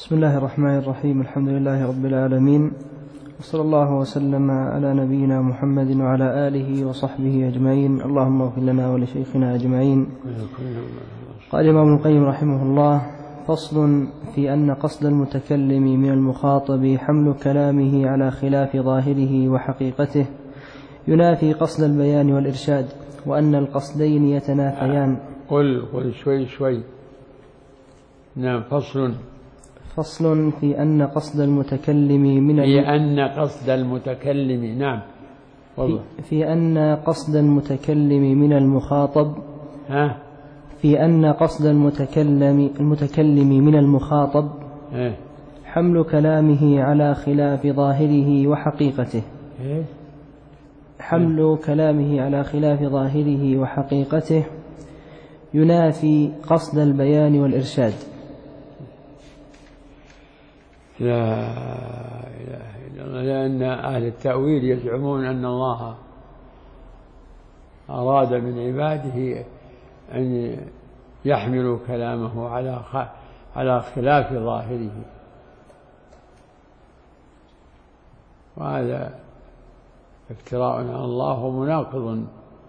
بسم الله الرحمن الرحيم. الحمد لله رب العالمين، وصلى الله وسلم على نبينا محمد وعلى آله وصحبه أجمعين. اللهم اغفر لنا ولشيخنا أجمعين. قال الإمام ابن القيم رحمه الله: فصل في أن قصد المتكلم من المخاطب حمل كلامه على خلاف ظاهره وحقيقته ينافي قصد البيان والإرشاد، وأن القصدين يتنافيان. قل شوي. نعم. فصل في أن قصد المتكلم نعم في أن قصد المتكلم من المخاطب في أن قصد المتكلم من المخاطب حمل كلامه على خلاف ظاهره وحقيقته ينافي قصد البيان والإرشاد. لا إله إلا الله. لأن أهل التأويل يزعمون أن الله أراد من عباده أن يحملوا كلامه على خلاف ظاهره، وهذا افتراء على الله ومناقض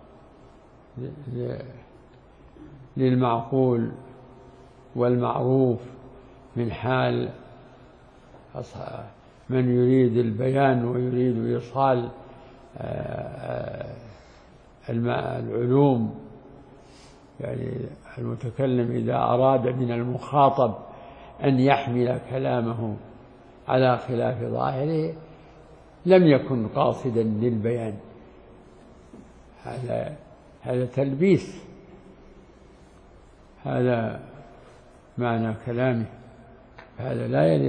للمعقول والمعروف من حال من يريد البيان ويريد إيصال العلوم. يعني المتكلم إذا أراد من المخاطب أن يحمل كلامه على خلاف ظاهره لم يكن قاصدا للبيان، هذا تلبيس، هذا معنى كلامه، هذا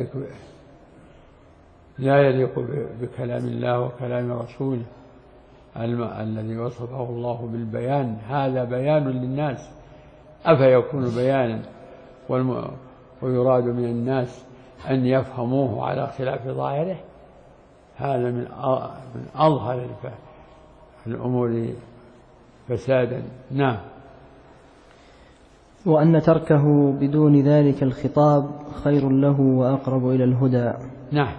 لا يليق بكلام الله وكلام رسوله الذي وصفه الله بالبيان. هذا بيان للناس، أفيكون بيانا ويراد من الناس أن يفهموه على خلاف ظاهره؟ هذا من أظهر الأمور فسادا. نعم. وأن تركه بدون ذلك الخطاب خير له وأقرب إلى الهدى. نعم.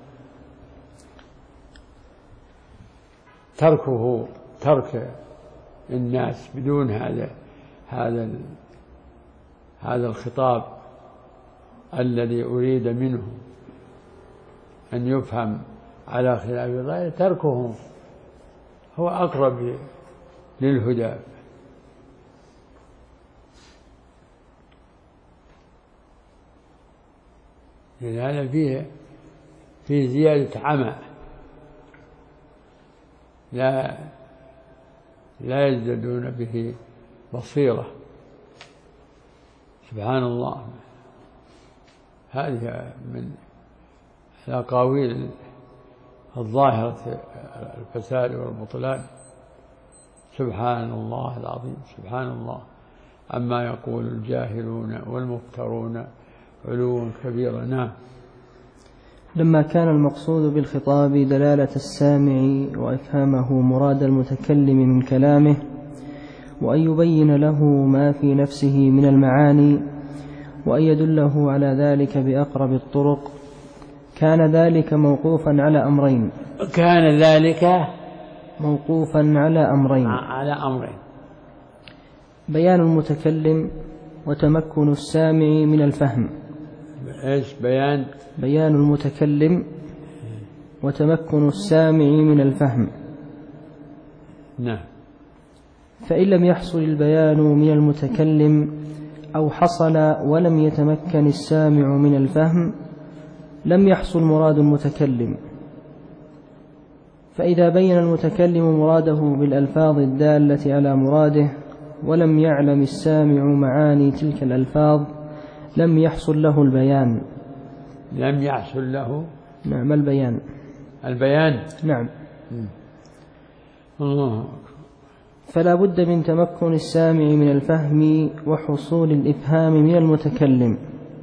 ترك الناس بدون هذا الخطاب الذي أريد منه أن يفهم على خلاف ظاهره، تركه هو أقرب للهدى. لأن فيه زيادة عمى، لا يزدادون به بصيرة. سبحان الله. هذه من الأقاويل الظاهرة الفساد والبطلان. سبحان الله العظيم، سبحان الله عما يقول الجاهلون والمفترون علوا كبيرا. نعم. لما كان المقصود بالخطاب دلالة السامع وإفهامه مراد المتكلم من كلامه، وأن يبين له ما في نفسه من المعاني، وأن يدله على ذلك بأقرب الطرق، كان ذلك موقوفا على أمرين. بيان المتكلم وتمكن السامع من الفهم. إيش بيان المتكلم وتمكن السامع من الفهم. نعم. فإن لم يحصل البيان من المتكلم أو حصل ولم يتمكن السامع من الفهم لم يحصل مراد المتكلم. فإذا بين المتكلم مراده بالألفاظ الدالة على مراده ولم يعلم السامع معاني تلك الألفاظ لم يحصل له البيان. لم يحصل له. نعم. البيان. نعم. الله. فلا بد من تمكن السامع من الفهم وحصول الإفهام من المتكلم،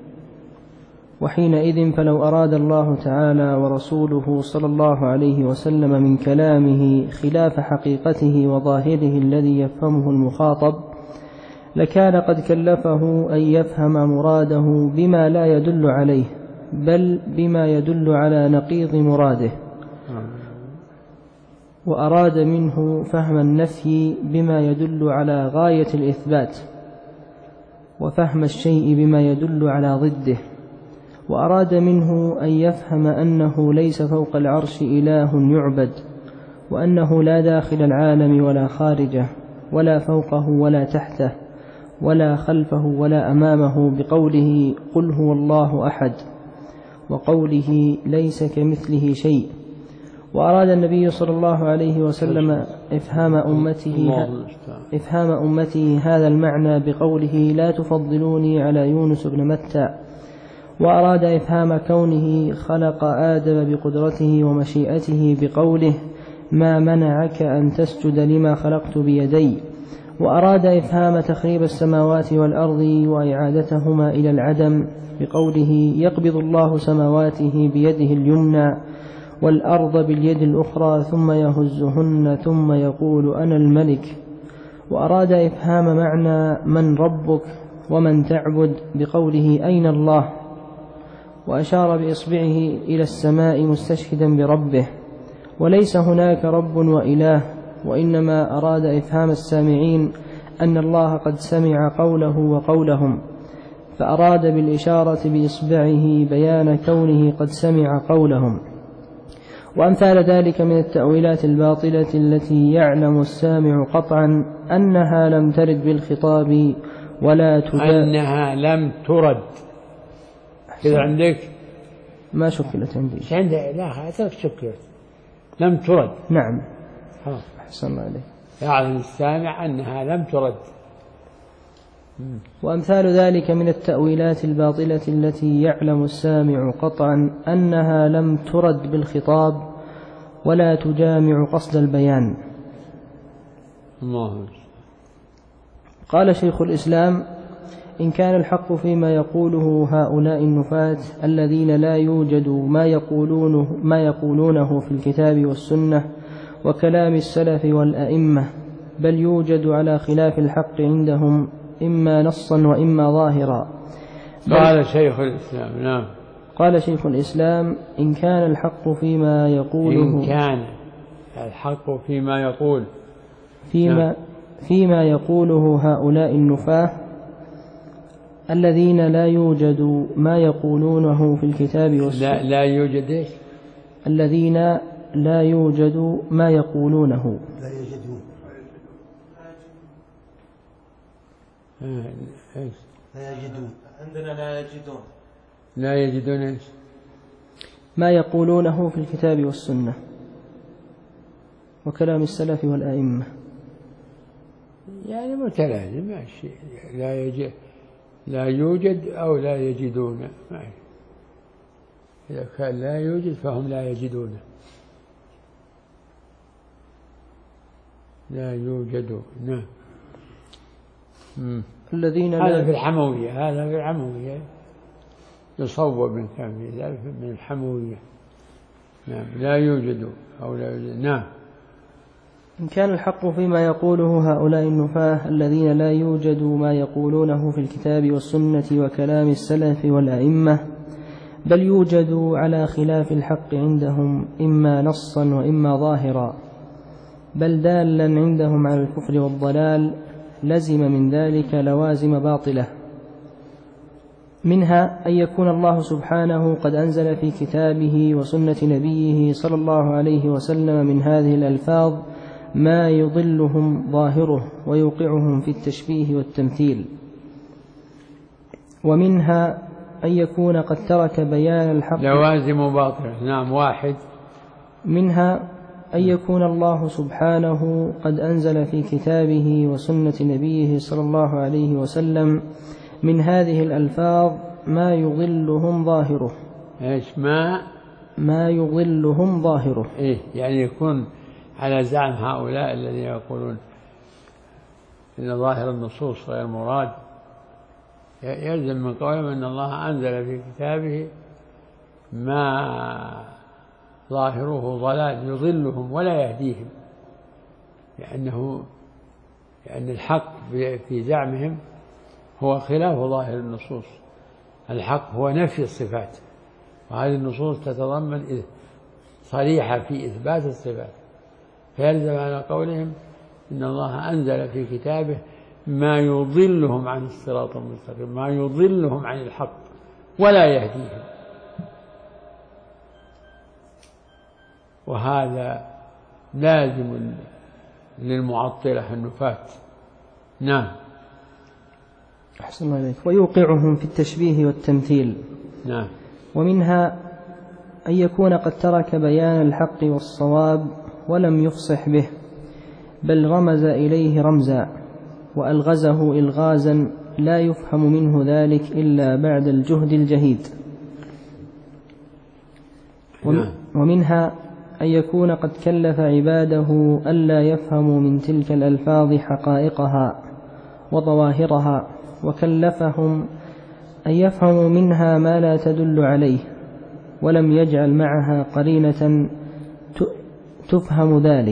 وحينئذ فلو أراد الله تعالى ورسوله صلى الله عليه وسلم من كلامه خلاف حقيقته وظاهره الذي يفهمه المخاطب لكان قد كلفه أن يفهم مراده بما لا يدل عليه بل بما يدل على نقيض مراده، وأراد منه فهم النفي بما يدل على غاية الإثبات، وفهم الشيء بما يدل على ضده، وأراد منه أن يفهم أنه ليس فوق العرش إله يعبد، وأنه لا داخل العالم ولا خارجه، ولا فوقه ولا تحته، ولا خلفه ولا أمامه، بقوله قل هو الله أحد، وقوله ليس كمثله شيء. وأراد النبي صلى الله عليه وسلم إفهام أمته هذا المعنى بقوله لا تفضلوني على يونس بن متى. وأراد إفهام كونه خلق آدم بقدرته ومشيئته بقوله ما منعك أن تسجد لما خلقت بيدي. وأراد إفهام تخريب السماوات والأرض وإعادتهما إلى العدم بقوله يقبض الله سماواته بيده اليمنى والأرض باليد الأخرى ثم يهزهن ثم يقول أنا الملك. وأراد إفهام معنى من ربك ومن تعبد بقوله أين الله، وأشار بإصبعه إلى السماء مستشهدا بربه، وليس هناك رب وإله، وإنما أراد إفهام السامعين أن الله قد سمع قوله وقولهم، فأراد بالإشارة بإصبعه بيان كونه قد سمع قولهم. وأمثال ذلك من التأويلات الباطلة التي يعلم السامع قطعا أنها لم ترد بالخطاب ولا أنها لم ترد. كذا عندك ما شكلت عندي لا أترك شكلت لم ترد. نعم أحسن الله عليك. يعلم السامع أنها لم ترد. وأمثال ذلك من التأويلات الباطلة التي يعلم السامع قطعا أنها لم ترد بالخطاب ولا تجامع قصد البيان. الله. قال شيخ الإسلام إن كان الحق فيما يقوله هؤلاء النفاة الذين لا يوجد ما يقولونه في الكتاب والسنة وكلام السلف والأئمة، بل يوجد على خلاف الحق عندهم إما نصا وإما ظاهرا. قال شيخ الإسلام نعم. قال شيخ الإسلام إن كان الحق فيما يقوله هؤلاء النفاة الذين لا يوجد ما يقولونه في الكتاب والسنة لا يوجد إيش؟ الذين لا يوجد ما يقولونه لا يجدون إيش؟ ما يقولونه في الكتاب والسنة وكلام السلف والأئمة، يعني متلازم ماشي. لا يوجد أو لا يجدون ماشي. إذا كان لا يوجد فهم لا يجدون. لا يوجد نعم. الذين هذا في الحموية يصوب من كلام ذلك من الحموية. نعم لا يوجد أو لا يوجد. نعم. إن كان الحق فيما يقوله هؤلاء النفاة الذين لا يوجد ما يقولونه في الكتاب والسنة وكلام السلف والأئمة، بل يوجد على خلاف الحق عندهم إما نصا وإما ظاهرا، بل دالا عندهم على الكفر والضلال، لزم من ذلك لوازم باطلة، منها أن يكون الله سبحانه قد أنزل في كتابه وسنة نبيه صلى الله عليه وسلم من هذه الألفاظ ما يضلهم ظاهره ويوقعهم في التشبيه والتمثيل، ومنها أن يكون قد ترك بيان الحق. لوازم باطلة. نعم. واحد. منها أن يكون الله سبحانه قد أنزل في كتابه وسنة نبيه صلى الله عليه وسلم من هذه الألفاظ ما يضلهم ظاهره. إيش ما يضلهم ظاهره. إيه يعني يكون على زعم هؤلاء الذين يقولون إن ظاهر النصوص غير مراد، يلزم من قولهم أن الله أنزل في كتابه ما ظاهره ضلال يضلهم ولا يهديهم، لأن الحق في زعمهم هو خلاف ظاهر النصوص. الحق هو نفي الصفات، وهذه النصوص تتضمن صريحة في إثبات الصفات، فيلزم على قولهم إن الله أنزل في كتابه ما يضلهم عن الصراط المستقيم، ما يضلهم عن الحق ولا يهديهم، وهذا لازم للمعطلة النفاة. نعم. أحسن الله إليك. ويوقعهم في التشبيه والتمثيل. نعم. ومنها أن يكون قد ترك بيان الحق والصواب ولم يفصح به، بل رمز إليه رمزا وألغزه إلغازا لا يفهم منه ذلك إلا بعد الجهد الجهيد. ومنها أن يكون قد كلف عباده ألا يفهموا من تلك الألفاظ حقائقها وظواهرها، وكلفهم أن يفهموا منها ما لا تدل عليه، ولم يجعل معها قرينة تفهم ذلك.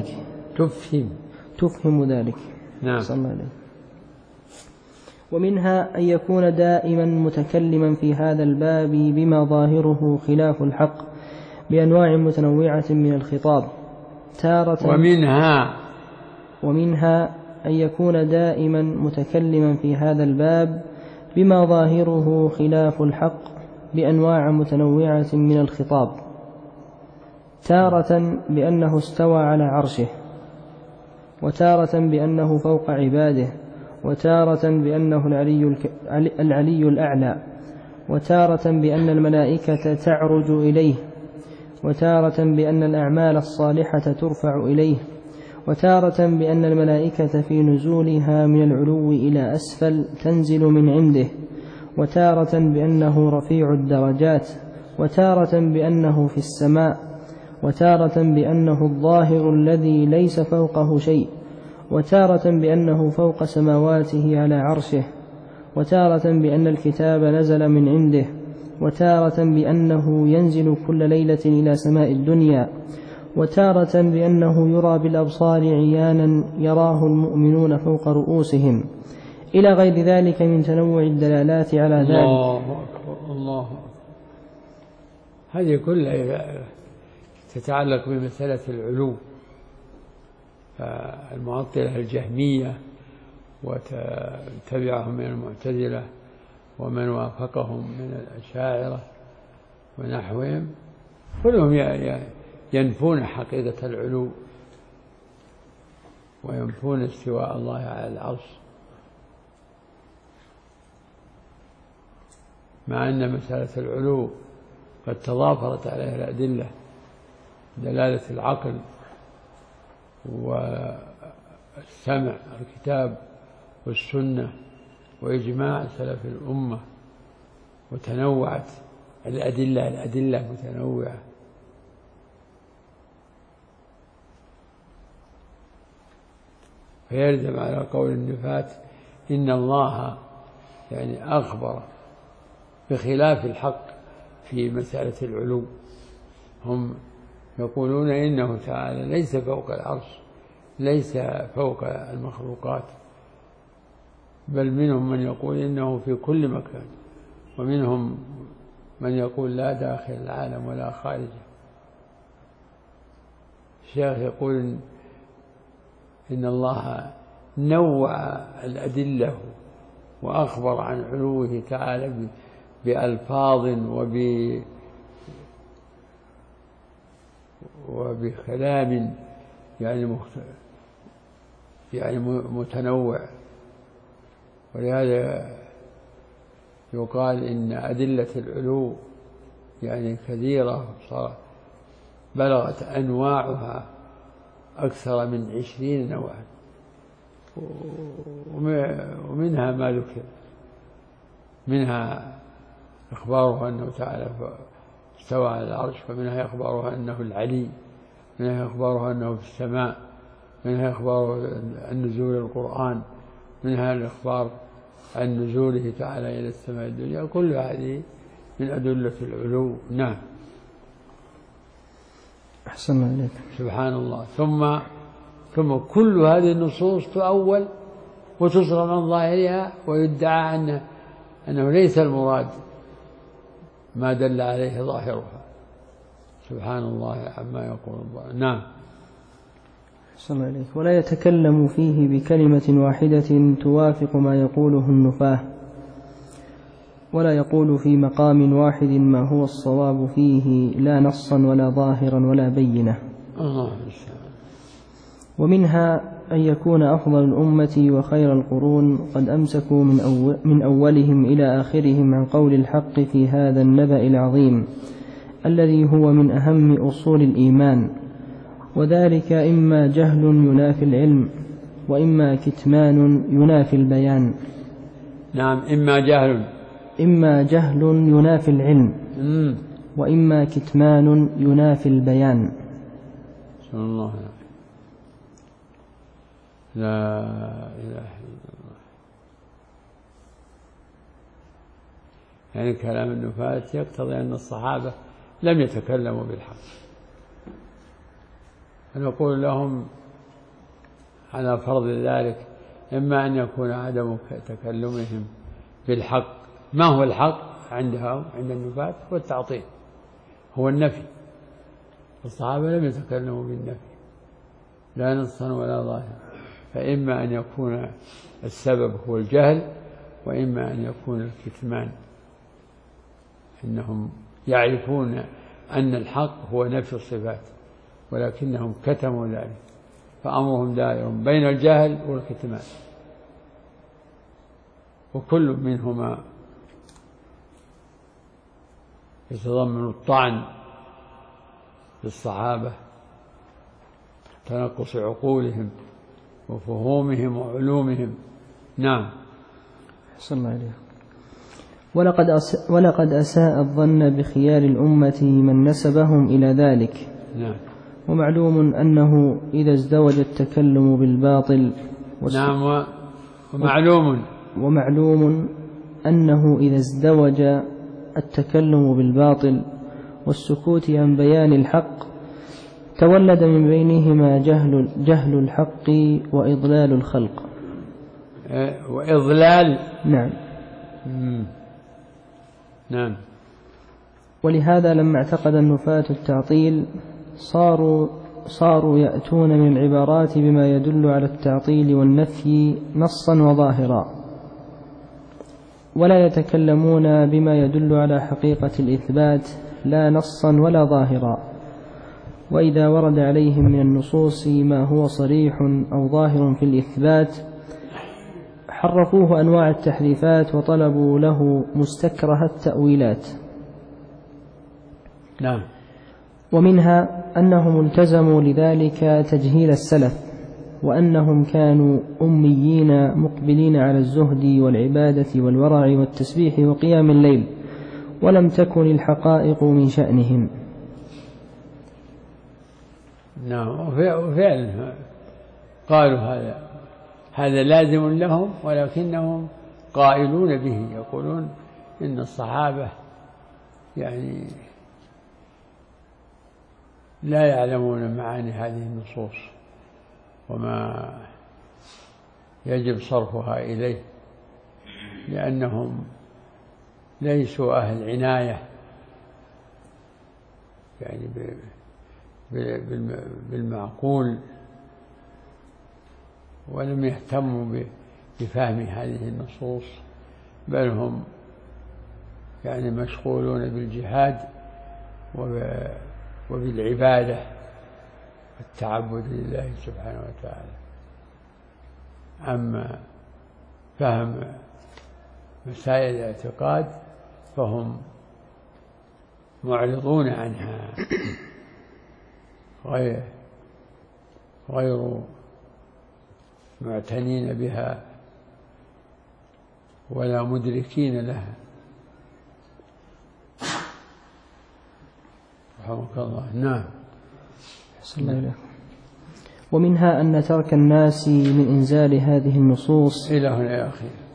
نعم. صلى الله عليه. ومنها أن يكون دائما متكلما في هذا الباب بما ظاهره خلاف الحق بأنواع متنوعة من الخطاب تارة. ومنها أن يكون دائما متكلما في هذا الباب بما ظاهره خلاف الحق بأنواع متنوعة من الخطاب تارة بأنه استوى على عرشه، وتارة بأنه فوق عباده، وتارة بأنه العلي الأعلى، وتارة بأن الملائكة تعرج إليه، وتارة بأن الأعمال الصالحة ترفع إليه، وتارة بأن الملائكة في نزولها من العلو إلى أسفل تنزل من عنده، وتارة بأنه رفيع الدرجات، وتارة بأنه في السماء، وتارة بأنه الظاهر الذي ليس فوقه شيء، وتارة بأنه فوق سماواته على عرشه، وتارة بأن الكتاب نزل من عنده، وتارة بأنه ينزل كل ليلة إلى سماء الدنيا، وتارة بأنه يرى بالأبصار عيانا يراه المؤمنون فوق رؤوسهم، إلى غير ذلك من تنوع الدلالات على ذلك. الله أكبر الله أكبر. هذه كلها تتعلق بمسألة العلو. فالمعطلة الجهمية وتبعهم من المعتزلة ومن وافقهم من الأشاعرة ونحوهم كلهم ينفون حقيقة العلو وينفون استواء الله على العرش، مع أن مسألة العلو قد تضافرت عليها الأدلة، دلالة العقل والسمع الكتاب والسنة وإجماع سلف الأمة، وتنوعت الأدلة متنوعة. فيلزم على قول النفاة إن الله يعني أخبر بخلاف الحق في مسألة العلو. هم يقولون إنه تعالى ليس فوق العرش، ليس فوق المخلوقات، بل منهم من يقول إنه في كل مكان، ومنهم من يقول لا داخل العالم ولا خارجه. الشيخ يقول إن الله نوع الأدلة وأخبر عن علوه تعالى بألفاظ وبكلام يعني متنوع. ولهذا يقال إن أدلة العلو يعني كثيرة، بلغت أنواعها أكثر من 20 نوعا، ومنها ما ذكر، منها إخباره أنه تعالى استوى على العرش، ومنها إخباره أنه العلي، منها إخباره أنه في السماء، منها إخباره عن نزول القرآن، منها الإخبار عن نزوله تعالى إلى السماء الدنيا. كل هذه من أدلة العلو. نعم. أحسن الله إليك. سبحان الله. ثم كل هذه النصوص تؤول وتصرف عن ظاهرها، ويدعى أنه ليس المراد ما دل عليه ظاهرها. سبحان الله عما يقول الله. نعم. صلى الله عليه. ولا يتكلم فيه بكلمة واحدة توافق ما يقوله النفاة، ولا يقول في مقام واحد ما هو الصواب فيه، لا نصا ولا ظاهرا ولا بينة. ومنها أن يكون أفضل الأمة وخير القرون قد أمسكوا من أولهم إلى آخرهم عن قول الحق في هذا النبأ العظيم الذي هو من أهم أصول الإيمان، وذلك إما جهل ينافي العلم، وإما كتمان ينافي البيان. نعم. إما جهل ينافي العلم، وإما كتمان ينافي البيان. سبحان الله. لا إله إلا الله. يعني كلام النفاة يقتضي أن الصحابة لم يتكلموا بالحق، فنقول لهم على فرض ذلك إما أن يكون عدم تكلمهم بالحق. ما هو الحق عندهم عند النفاة؟ هو التعطيل، هو النفي. الصحابة لم يتكلموا بالنفي لا نصا ولا ظاهرا، فإما أن يكون السبب هو الجهل، وإما أن يكون الكتمان، إنهم يعرفون أن الحق هو نفي الصفات ولكنهم كتموا ذلك، فأمرهم دائر بين الجهل والكتمان، وكل منهما يتضمن الطعن بالصحابة، تنقص عقولهم وفهومهم وعلومهم. نعم. صلى الله عليه. ولقد أساء الظن بخيار الأمة من نسبهم إلى ذلك. نعم. ومعلوم أنه إذا ازدوج التكلم بالباطل نعم. ومعلوم أنه إذا ازدوج التكلم بالباطل والسكوت عن بيان الحق تولد من بينهما جهل الحق وإضلال الخلق. وإضلال. نعم. نعم. ولهذا لما اعتقد النفاة التعطيل صاروا يأتون من العبارات بما يدل على التعطيل والنفي نصا وظاهرا، ولا يتكلمون بما يدل على حقيقة الإثبات لا نصا ولا ظاهرا. وإذا ورد عليهم من النصوص ما هو صريح أو ظاهر في الإثبات حرفوه أنواع التحريفات وطلبوا له مستكره التأويلات. نعم. ومنها أنهم التزموا لذلك تجهيل السلف، وأنهم كانوا أميين مقبلين على الزهد والعبادة والورع والتسبيح وقيام الليل، ولم تكن الحقائق من شأنهم. نعم. وفعلا قالوا هذا لازم لهم، ولكنهم قائلون به، يقولون إن الصحابة يعني لا يعلمون معاني هذه النصوص وما يجب صرفها إليه، لأنهم ليسوا أهل عناية يعني بالمعقول، ولم يهتموا بفهم هذه النصوص، بل هم يعني مشغولون بالجهاد وبالعبادة والتعبد لله سبحانه وتعالى. أما فهم مسائل الاعتقاد فهم معرضون عنها، غير معتنين بها ولا مدركين لها. رحمك الله. نعم. ومنها أن ترك الناس من إنزال هذه النصوص إلى هنا يا أخي.